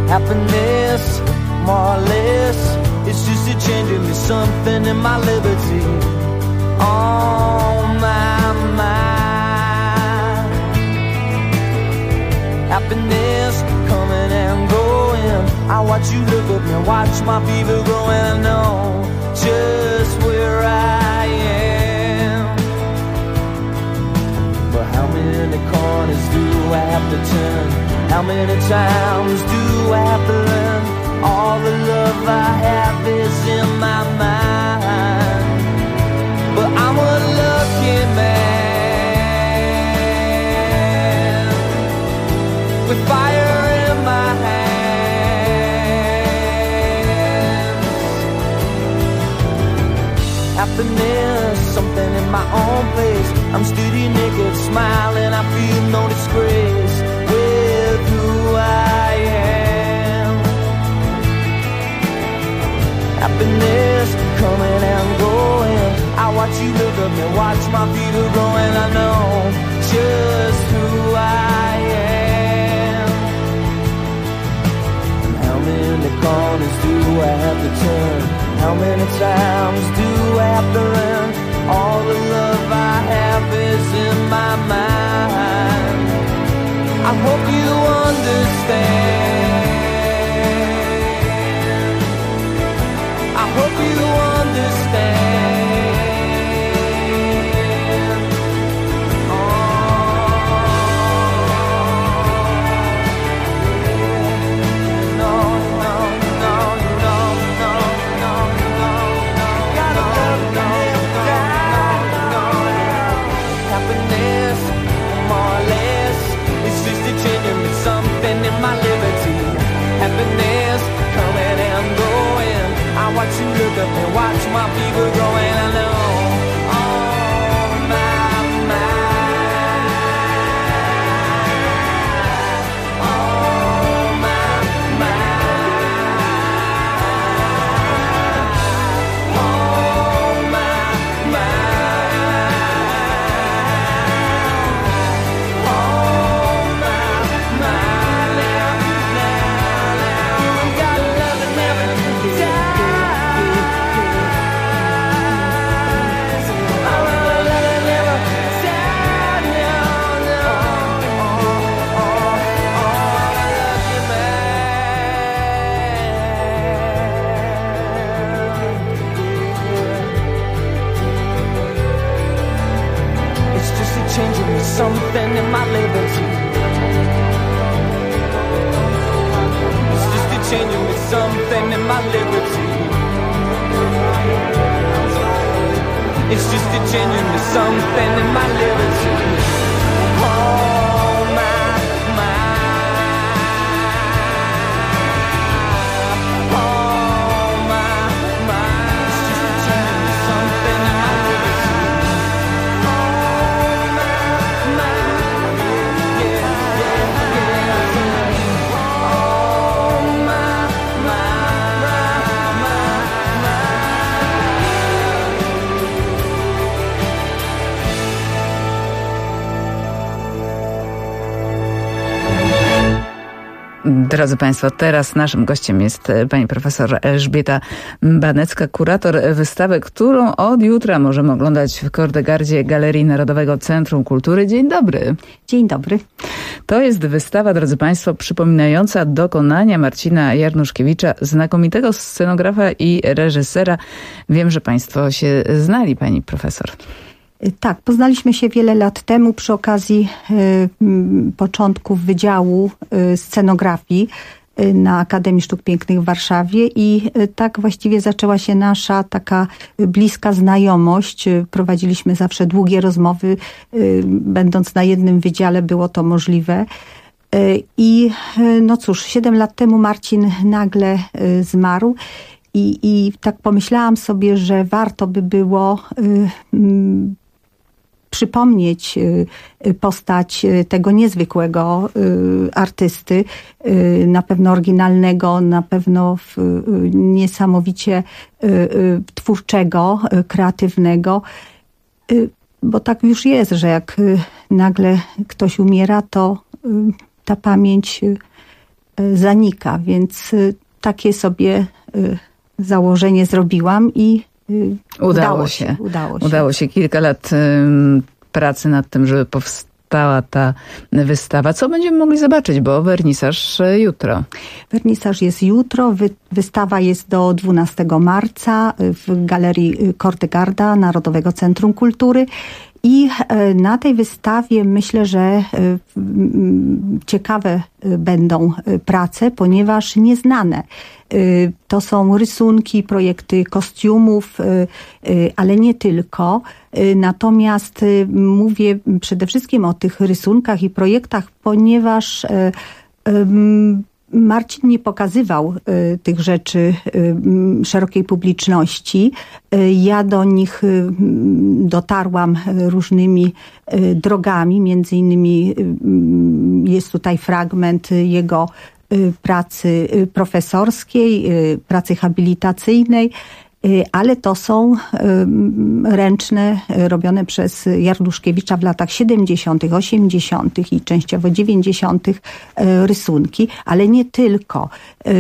[SPEAKER 7] Happiness, more or less, it's just a change in me, something in my liberty. On my mind. Happiness coming and going. I watch you look at me, watch my fever growing. I know just where I am. But how many corners do I have to turn? How many times do I have to learn? All the love I have is in my mind. But I'm a lucky man with fire in my hands. Happiness, something in my own place. I'm steady naked, smiling, I feel no disgrace with who I am. Happiness coming and going. I watch you look at me, watch my fever growing. I know just who I am. And how many corners do I have to turn? How many times do I have to learn? All the love I have is in my mind. I hope you understand. I hope you understand. Something in my liberty, happiness coming and going. I watch you look up and watch my fever growing. I know on my mind, on my mind, on my something in my liberty. It's just a change in me, something in my liberty. It's just a change in me, something in my liberty. Oh my, my. Oh my, my. It's just a change in me, something in my liberty.
[SPEAKER 3] Drodzy Państwo, teraz naszym gościem jest pani profesor Elżbieta Banecka, kurator wystawy, którą od jutra możemy oglądać w Kordegardzie Galerii Narodowego Centrum Kultury. Dzień dobry.
[SPEAKER 4] Dzień dobry.
[SPEAKER 3] To jest wystawa, drodzy Państwo, przypominająca dokonania Marcina Jarnuszkiewicza, znakomitego scenografa i reżysera. Wiem, że Państwo się znali, pani profesor.
[SPEAKER 4] Tak, poznaliśmy się wiele lat temu przy okazji początków Wydziału Scenografii na Akademii Sztuk Pięknych w Warszawie i tak właściwie zaczęła się nasza taka bliska znajomość. Prowadziliśmy zawsze długie rozmowy, będąc na jednym wydziale było to możliwe. I no cóż, 7 lat temu Marcin nagle zmarł. I tak pomyślałam sobie, że warto by było przypomnieć postać tego niezwykłego artysty, na pewno oryginalnego, na pewno niesamowicie twórczego, kreatywnego, bo tak już jest, że jak nagle ktoś umiera, to ta pamięć zanika, więc takie sobie założenie zrobiłam i
[SPEAKER 3] Udało się. Kilka lat pracy nad tym, żeby powstała ta wystawa. Co będziemy mogli zobaczyć, bo wernisaż jutro.
[SPEAKER 4] Wernisaż jest jutro, wystawa jest do 12 marca w Galerii Kortegarda, Narodowego Centrum Kultury. I na tej wystawie myślę, że ciekawe będą prace, ponieważ nieznane. To są rysunki, projekty kostiumów, ale nie tylko. Natomiast mówię przede wszystkim o tych rysunkach i projektach, ponieważ Marcin nie pokazywał tych rzeczy szerokiej publiczności. Ja do nich dotarłam różnymi drogami. Między innymi jest tutaj fragment jego pracy profesorskiej, pracy habilitacyjnej, ale to są ręczne, robione przez Jarduszkiewicza w latach 70., 80. i częściowo 90. rysunki, ale nie tylko.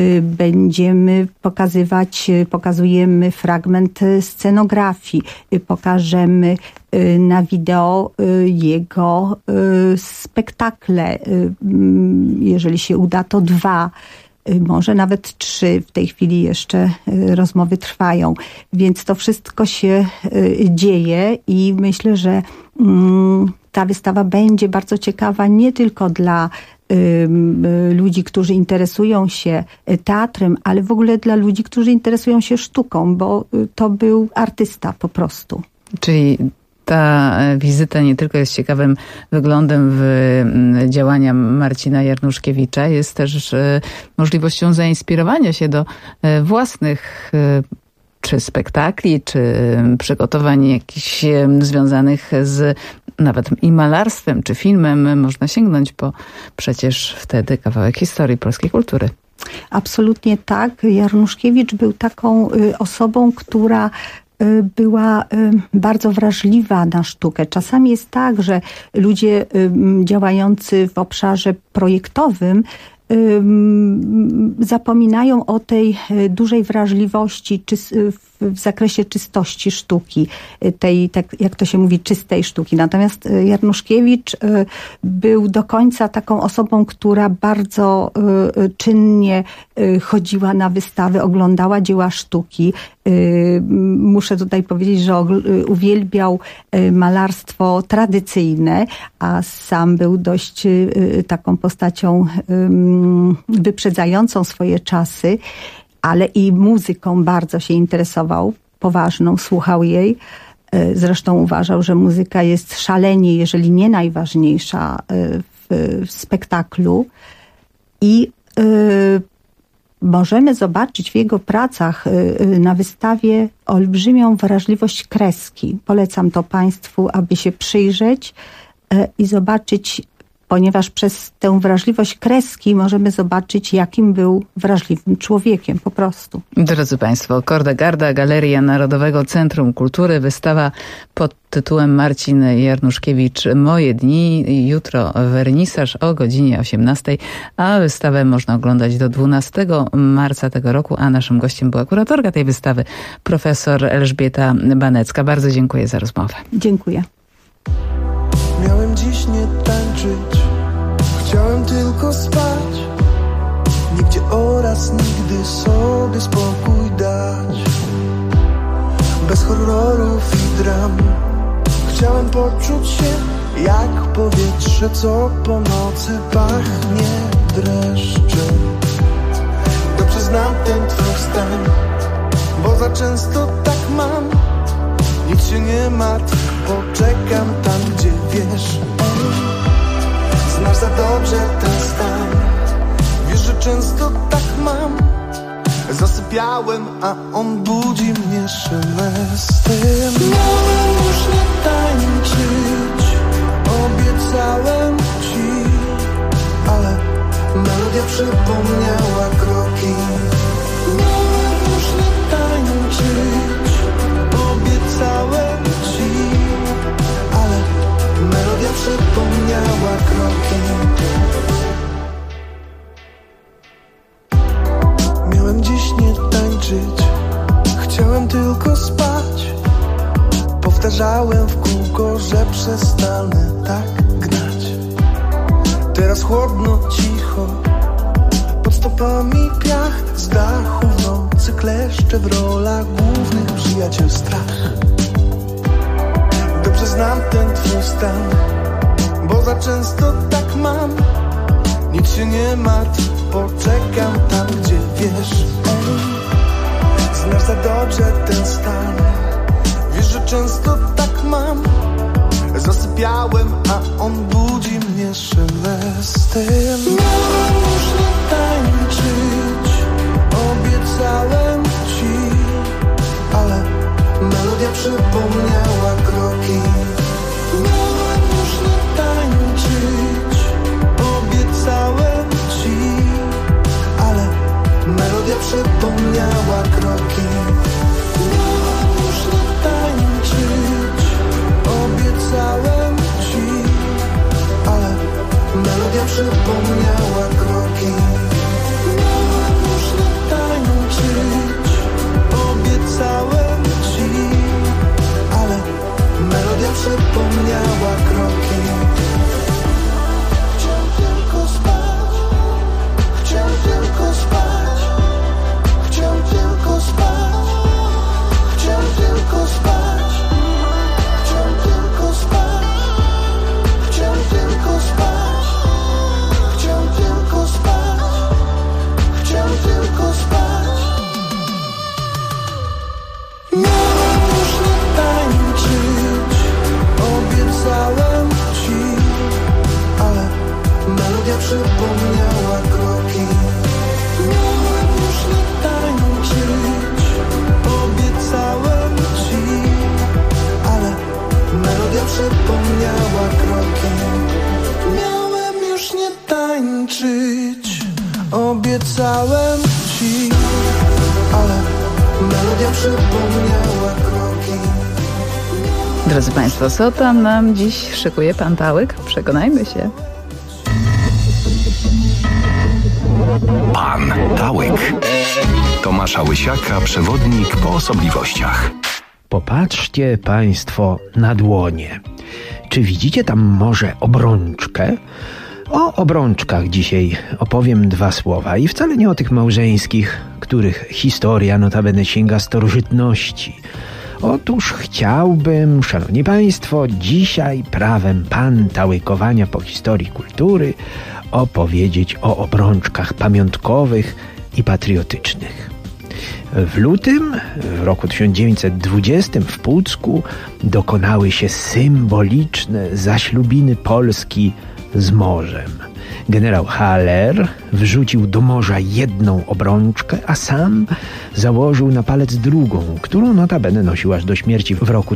[SPEAKER 4] Pokazujemy fragment scenografii, pokażemy na wideo jego spektakle. Jeżeli się uda, to 2. Może nawet 3. W tej chwili jeszcze rozmowy trwają. Więc to wszystko się dzieje i myślę, że ta wystawa będzie bardzo ciekawa nie tylko dla ludzi, którzy interesują się teatrem, ale w ogóle dla ludzi, którzy interesują się sztuką, bo to był artysta po prostu.
[SPEAKER 3] Czyli ta wizyta nie tylko jest ciekawym wyglądem w działania Marcina Jarduszkiewicza, jest też możliwością zainspirowania się do własnych czy spektakli, czy przygotowań jakichś związanych z nawet i malarstwem, czy filmem. Można sięgnąć po przecież wtedy kawałek historii polskiej kultury.
[SPEAKER 4] Absolutnie tak. Jarduszkiewicz był taką osobą, która była bardzo wrażliwa na sztukę. Czasami jest tak, że ludzie działający w obszarze projektowym zapominają o tej dużej wrażliwości w zakresie czystości sztuki, tej, tak jak to się mówi, czystej sztuki. Natomiast Jarduszkiewicz był do końca taką osobą, która bardzo czynnie chodziła na wystawy, oglądała dzieła sztuki. Muszę tutaj powiedzieć, że uwielbiał malarstwo tradycyjne, a sam był dość taką postacią wyprzedzającą swoje czasy, ale i muzyką bardzo się interesował, poważną, słuchał jej. Zresztą uważał, że muzyka jest szalenie, jeżeli nie najważniejsza w spektaklu. I możemy zobaczyć w jego pracach na wystawie olbrzymią wrażliwość kreski. Polecam to Państwu, aby się przyjrzeć i zobaczyć, ponieważ przez tę wrażliwość kreski możemy zobaczyć, jakim był wrażliwym człowiekiem po prostu.
[SPEAKER 3] Drodzy Państwo, Kortegarda, Galeria Narodowego Centrum Kultury, wystawa pod tytułem Marcin Jarduszkiewicz Moje dni. Jutro wernisaż o godzinie 18, a wystawę można oglądać do 12 marca tego roku, a naszym gościem była kuratorka tej wystawy, profesor Elżbieta Banecka. Bardzo dziękuję za rozmowę.
[SPEAKER 4] Dziękuję.
[SPEAKER 7] Miałem dziś nie tańczyć, chciałem tylko spać. Nigdzie oraz nigdy sobie spokój dać. Bez horrorów i dram. Chciałem poczuć się jak powietrze, co po nocy pachnie dreszczem. Dobrze znam ten twój stan, bo za często tak mam. Nic się nie martw, poczekam tam, gdzie wiesz. Znasz za dobrze ten stan. Wiesz, że często tak mam. Zasypiałem, a on budzi mnie szelestem. Miałem już nie tańczyć, obiecałem ci, ale melodia przypomniała kroki. Miałem już nie tańczyć, obiecałem ci, ale melodia przypomniała kroki.
[SPEAKER 8] tylko spać. Powtarzałem w kółko, że przestanę tak gnać. Teraz chłodno, cicho, pod stopami piach. Z dachu w nocy kleszcze w rolach głównych przyjaciel strach. Dobrze znam ten twój stan, bo za często tak mam. Nic się nie martw, poczekam tam, gdzie wiesz. Znasz za dobrze ten stan. Wiesz, że często tak mam. Zasypiałem, a on budzi mnie szelestem. Miałem już nie tańczyć, obiecałem ci, ale melodia przypomniała kroki. Miałem już nie tańczyć, obiecałem ci, ale melodia przypomniała kroki. Miałem już nie tańczyć, obiecałem ci, ale melodia przypomniała kroki. Miałem już nie tańczyć, obiecałem ci, ale melodia przypomniała kroki. Chciał tylko spać, chciał tylko spać, chciał tylko spać, chciał tylko spać, chciał tylko spać, chciał tylko spać, chciał tylko spać, chciał tylko spać. Miałem już nie tańczyć, obiecałem ci, ale melodia przypomniała kroki. Miałem już nie tańczyć, obiecałem ci, ale melodia przypomniała kroki. Miałem już nie tańczyć, obiecałem ci, ale melodia przypomniała kroki.
[SPEAKER 3] Drodzy Państwo, co tam nam dziś szykuje pan Tałyk? Przekonajmy się.
[SPEAKER 1] Pan Tałyk. Tomasza Łysiaka, przewodnik po osobliwościach.
[SPEAKER 10] Popatrzcie Państwo na dłonie. Czy widzicie tam może obrączkę? O obrączkach dzisiaj opowiem dwa słowa i wcale nie o tych małżeńskich, których historia notabene sięga starożytności. Otóż chciałbym, szanowni państwo, dzisiaj prawem pantałykowania po historii kultury opowiedzieć o obrączkach pamiątkowych i patriotycznych. W lutym, w roku 1920 w Pucku dokonały się symboliczne zaślubiny Polski z morzem. Generał Haller wrzucił do morza jedną obrączkę, a sam założył na palec drugą, którą notabene nosił aż do śmierci w roku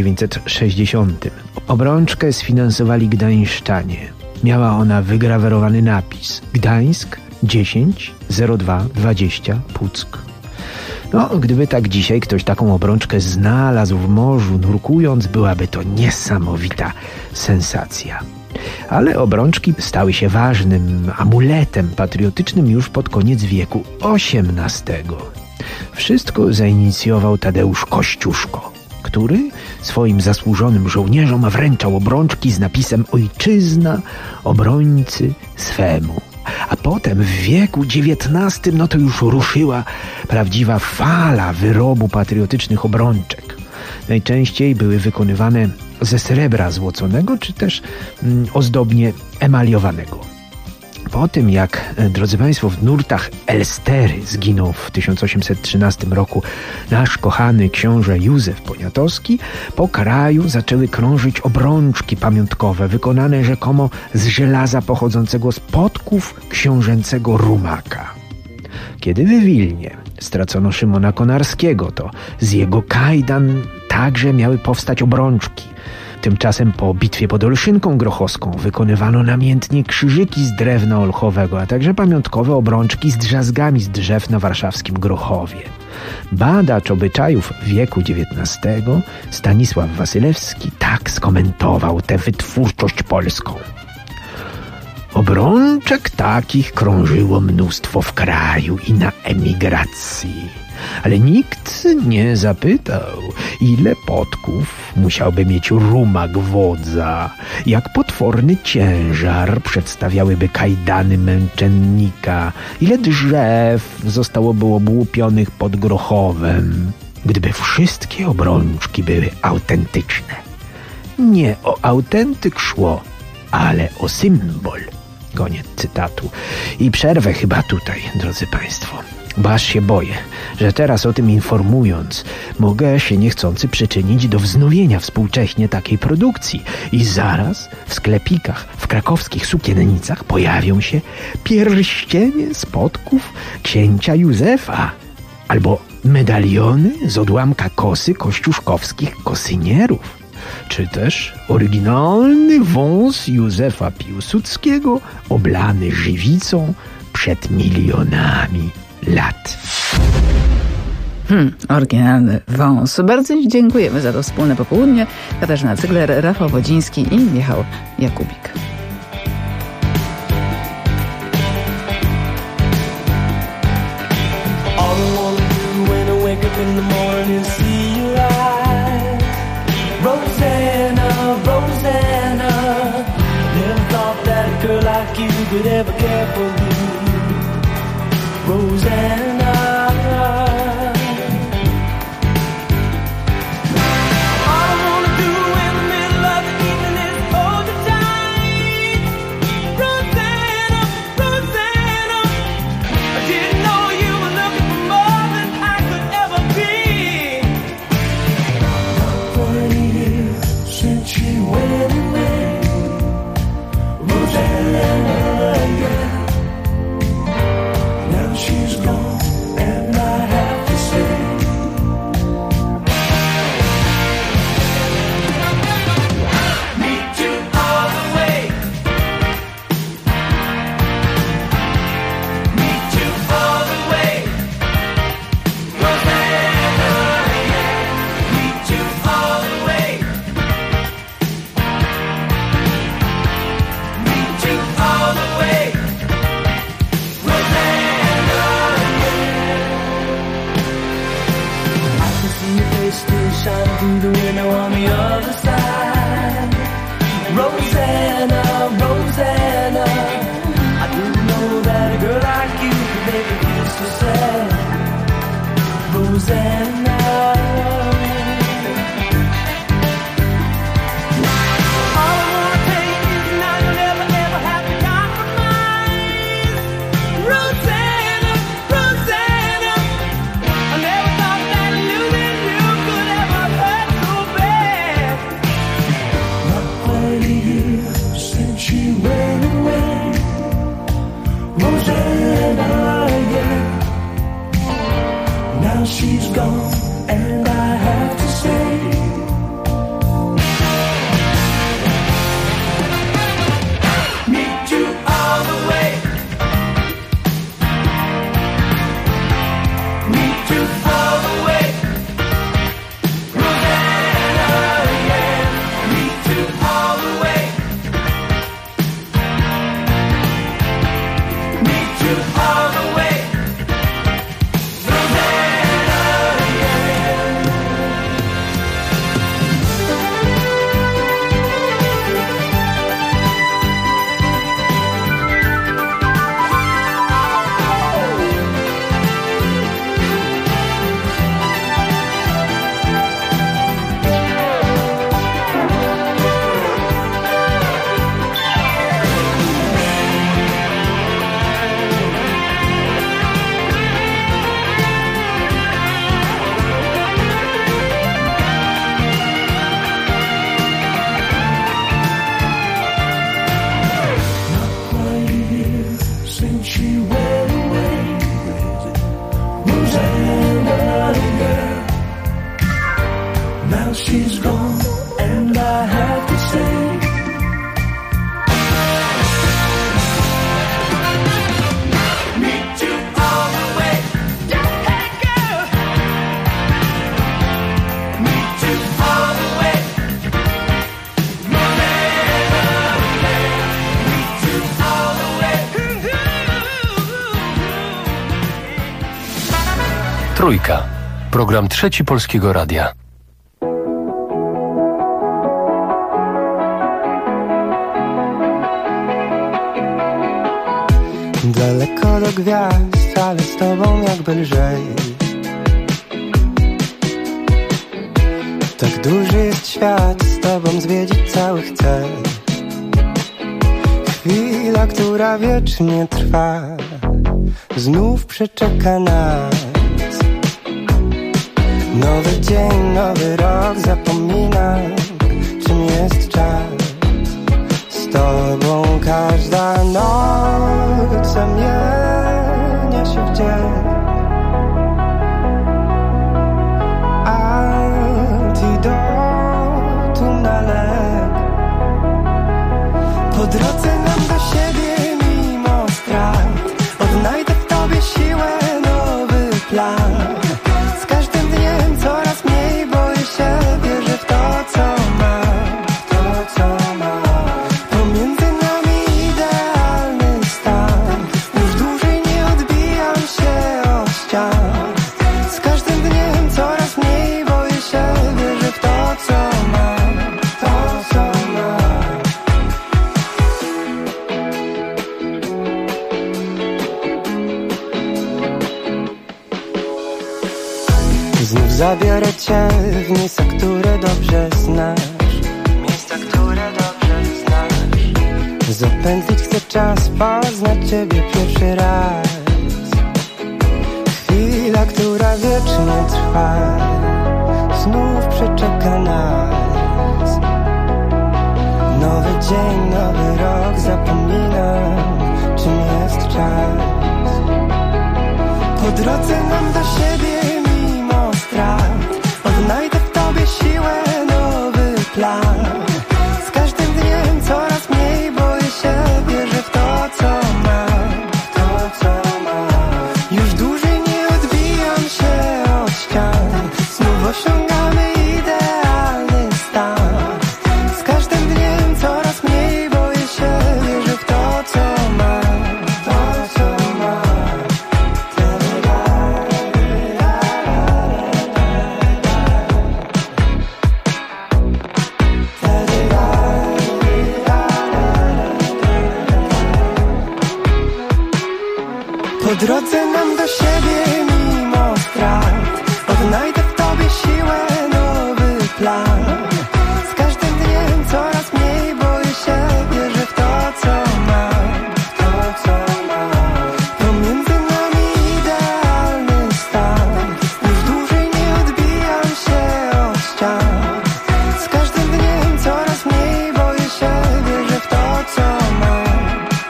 [SPEAKER 10] 1960. Obrączkę sfinansowali gdańszczanie. Miała ona wygrawerowany napis: Gdańsk 10 02 20 Puck. No, gdyby tak dzisiaj ktoś taką obrączkę znalazł w morzu nurkując, byłaby to niesamowita sensacja. Ale obrączki stały się ważnym amuletem patriotycznym już pod koniec wieku XVIII. Wszystko zainicjował Tadeusz Kościuszko, który swoim zasłużonym żołnierzom wręczał obrączki z napisem Ojczyzna obrońcy swemu. A potem w wieku XIX to już ruszyła prawdziwa fala wyrobu patriotycznych obrączek. Najczęściej były wykonywane ze srebra złoconego, czy też ozdobnie emaliowanego. Po tym jak, drodzy Państwo, w nurtach Elstery zginął w 1813 roku nasz kochany książę Józef Poniatowski, po kraju zaczęły krążyć obrączki pamiątkowe wykonane rzekomo z żelaza pochodzącego z podków książęcego rumaka. Kiedy w Wilnie stracono Szymona Konarskiego, to z jego kajdan także miały powstać obrączki. Tymczasem po bitwie pod Olszynką Grochowską wykonywano namiętnie krzyżyki z drewna olchowego, a także pamiątkowe obrączki z drzazgami z drzew na warszawskim Grochowie. Badacz obyczajów wieku XIX Stanisław Wasylewski tak skomentował tę wytwórczość polską. Obrączek takich krążyło mnóstwo w kraju i na emigracji. Ale nikt nie zapytał, ile podków musiałby mieć rumak wodza, jak potworny ciężar przedstawiałyby kajdany męczennika, ile drzew zostałoby obłupionych pod Grochowem, gdyby wszystkie obrączki były autentyczne. Nie o autentyk szło, ale o symbol. Koniec cytatu. I przerwę chyba tutaj, drodzy Państwo, bo aż się boję, że teraz o tym informując, mogę się niechcący przyczynić do wznowienia współcześnie takiej produkcji. I zaraz w sklepikach, w krakowskich sukiennicach pojawią się pierścienie z podków księcia Józefa albo medaliony z odłamka kosy kościuszkowskich kosynierów, czy też oryginalny wąs Józefa Piłsudskiego oblany żywicą przed milionami lat.
[SPEAKER 3] Oryginalny wąs. Bardzo dziękujemy za to wspólne popołudnie. Katarzyna Cygler, Rafał Wodziński i Michał Jakubik.
[SPEAKER 7] All I wanna do when I wake up in the morning is see your eyes. Rosanna, Rosanna, never thought that a girl like you could ever care for me. Rosanna, all I wanna do in the middle of the evening is hold you tight. Rosanna, Rosanna, I didn't know you were looking for more than I could ever be. 20 years since she went away, Rosanna, yeah. Now she's gone, and I have to say, meet you all the way. Meet you all the way. Rosanna, yeah. Meet you all the way. Meet you all the way. I can see your face still shining through the window on the other side. Rosanna, Rosanna, I didn't know that a girl like you could make me feel so sad. Rosanna, all I wanna tell you is now you'll never, ever have to compromise. Rosanna, Rosanna, I never thought that losing you could ever hurt so
[SPEAKER 6] Trójka. Program Trzeci Polskiego Radia.
[SPEAKER 11] Daleko do gwiazd, ale z tobą jakby lżej. Tak duży jest świat, z tobą zwiedzić cały chcę. Chwila, która wiecznie trwa, znów przeczeka nas. Nowy dzień, nowy rok, zapominam, czym jest czas. Z tobą każda noc zamienia się w dzień. Antidotum na lek. Po drodze nam do siebie mimo strat, odnajdę w tobie siłę, nowy plan. Z każdym dniem coraz mniej boję się, wierzę w to, co mam, w to, co mam. Pomiędzy nami idealny stan, już dłużej nie odbijam się od ścian. Z każdym dniem coraz mniej boję się, wierzę w to, co mam, to, co mam. Znów zabiorę cię w miejsca, które dobrze znasz. Miejsca, które dobrze znasz. Zapętlić chcę czas, poznać ciebie pierwszy raz. Chwila, która wiecznie trwa, znów przeczeka nas. Nowy dzień, nowy rok, zapominam, czym jest czas. Po drodze nam do siebie mimo strat, odnajdę w tobie siłę, nowy plan. Z każdym dniem coraz mniej boję się, wierzę w to, co mam, w to, co mam. Już dłużej nie odbijam się od ścian, znów osiągamy idealny stan. Z każdym dniem coraz mniej boję się, wierzę w to, co mam, to, co mam. Po drodze nam do siebie mimo strat, odnajdę w tobie siłę, nowy plan. Z każdym dniem coraz mniej boję się, wierzę w to, co mam, w to, co mam. Pomiędzy nami idealny stan, już dłużej nie odbijam się od ścian. Z każdym dniem coraz mniej boję się, wierzę w to, co mam,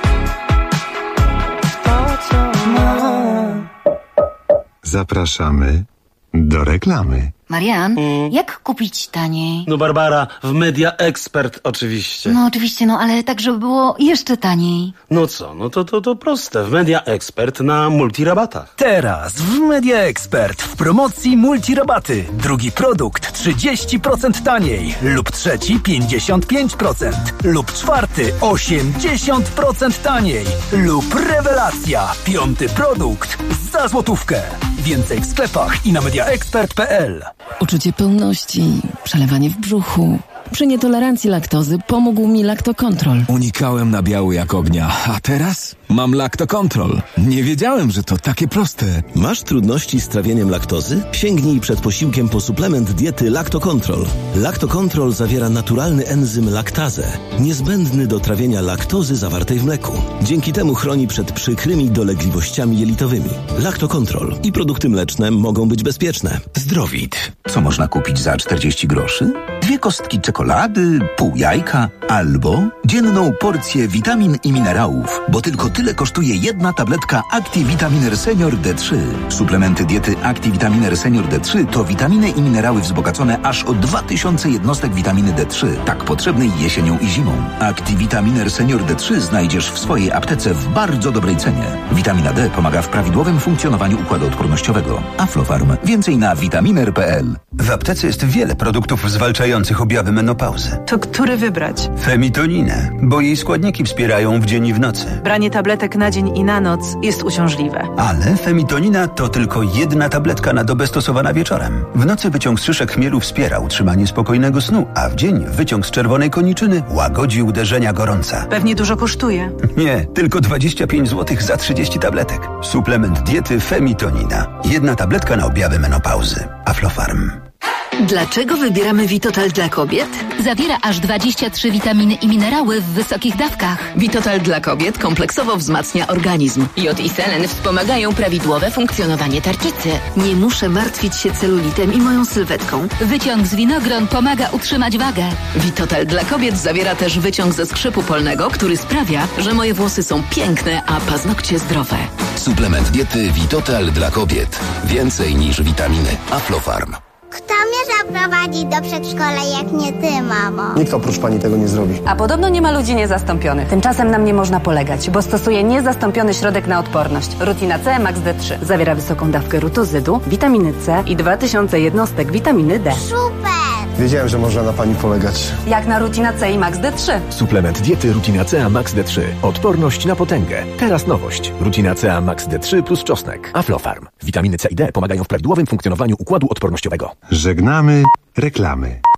[SPEAKER 11] to, co mam.
[SPEAKER 2] Zapraszamy do reklamy.
[SPEAKER 12] Marian, jak kupić taniej?
[SPEAKER 13] No Barbara, w Media Expert oczywiście.
[SPEAKER 12] No oczywiście, ale tak, żeby było jeszcze taniej.
[SPEAKER 13] No co, no to proste. W Media Expert na multirabatach.
[SPEAKER 24] Teraz w Media Expert w promocji multirabaty. Drugi produkt 30% taniej lub trzeci 55% lub czwarty 80% taniej lub rewelacja, piąty produkt za złotówkę. Więcej w sklepach i na mediaexpert.pl.
[SPEAKER 25] Uczucie pełności, przelewanie w brzuchu. Przy nietolerancji laktozy pomógł mi Lactocontrol.
[SPEAKER 17] Unikałem nabiału jak ognia, a teraz mam Lactocontrol. Nie wiedziałem, że to takie proste.
[SPEAKER 18] Masz trudności z trawieniem laktozy? Sięgnij przed posiłkiem po suplement diety Lactocontrol. Lactocontrol zawiera naturalny enzym laktazę, niezbędny do trawienia laktozy zawartej w mleku. Dzięki temu chroni przed przykrymi dolegliwościami jelitowymi. Lactocontrol i produkty mleczne mogą być bezpieczne.
[SPEAKER 26] Zdrowit. Co można kupić za 40 groszy? 2 kostki czekolady, pół jajka albo dzienną porcję witamin i minerałów, bo tylko tyle kosztuje jedna tabletka Activitaminer Senior D3. Suplementy diety Activitaminer Senior D3 to witaminy i minerały wzbogacone aż o 2000 jednostek witaminy D3, tak potrzebnej jesienią i zimą. Activitaminer Senior D3 znajdziesz w swojej aptece w bardzo dobrej cenie. Witamina D pomaga w prawidłowym funkcjonowaniu układu odpornościowego. Aflofarm. Więcej na vitaminer.pl. W aptece jest wiele produktów zwalczających objawy menopauzy.
[SPEAKER 14] To który wybrać?
[SPEAKER 26] Femitoninę, bo jej składniki wspierają w dzień i w nocy.
[SPEAKER 14] Branie tabletek na dzień i na noc jest uciążliwe.
[SPEAKER 26] Ale femitonina to tylko jedna tabletka na dobę stosowana wieczorem. W nocy wyciąg z szyszek chmielu wspiera utrzymanie spokojnego snu, a w dzień wyciąg z czerwonej koniczyny łagodzi uderzenia gorąca.
[SPEAKER 14] Pewnie dużo kosztuje.
[SPEAKER 26] Nie, tylko 25 zł za 30 tabletek. Suplement diety Femitonina. Jedna tabletka na objawy menopauzy. Aflofarm.
[SPEAKER 15] Dlaczego wybieramy Vitotal dla kobiet?
[SPEAKER 16] Zawiera aż 23 witaminy i minerały w wysokich dawkach.
[SPEAKER 15] Vitotal dla kobiet kompleksowo wzmacnia organizm. Jod i selen wspomagają prawidłowe funkcjonowanie tarczycy. Nie muszę martwić się celulitem i moją sylwetką.
[SPEAKER 16] Wyciąg z winogron pomaga utrzymać wagę.
[SPEAKER 15] Vitotal dla kobiet zawiera też wyciąg ze skrzypu polnego, który sprawia, że moje włosy są piękne, a paznokcie zdrowe.
[SPEAKER 1] Suplement diety Vitotal dla kobiet. Więcej niż witaminy. Aflofarm.
[SPEAKER 19] Kto mnie zaprowadzi do przedszkola, jak nie ty, mamo?
[SPEAKER 20] Nikt oprócz pani tego nie zrobi.
[SPEAKER 21] A podobno nie ma ludzi niezastąpionych. Tymczasem nam nie można polegać, bo stosuję niezastąpiony środek na odporność. Rutina C Max D3. Zawiera wysoką dawkę rutozydu, witaminy C i 2000 jednostek witaminy D.
[SPEAKER 19] Super!
[SPEAKER 20] Wiedziałem, że można na pani polegać.
[SPEAKER 21] Jak na Rutina C i Max D3.
[SPEAKER 27] Suplement diety Rutina C Max D3. Odporność na potęgę. Teraz nowość. Rutina C Max D3 plus czosnek. Aflofarm. Witaminy C i D pomagają w prawidłowym funkcjonowaniu układu odpornościowego.
[SPEAKER 2] Żegnamy reklamy.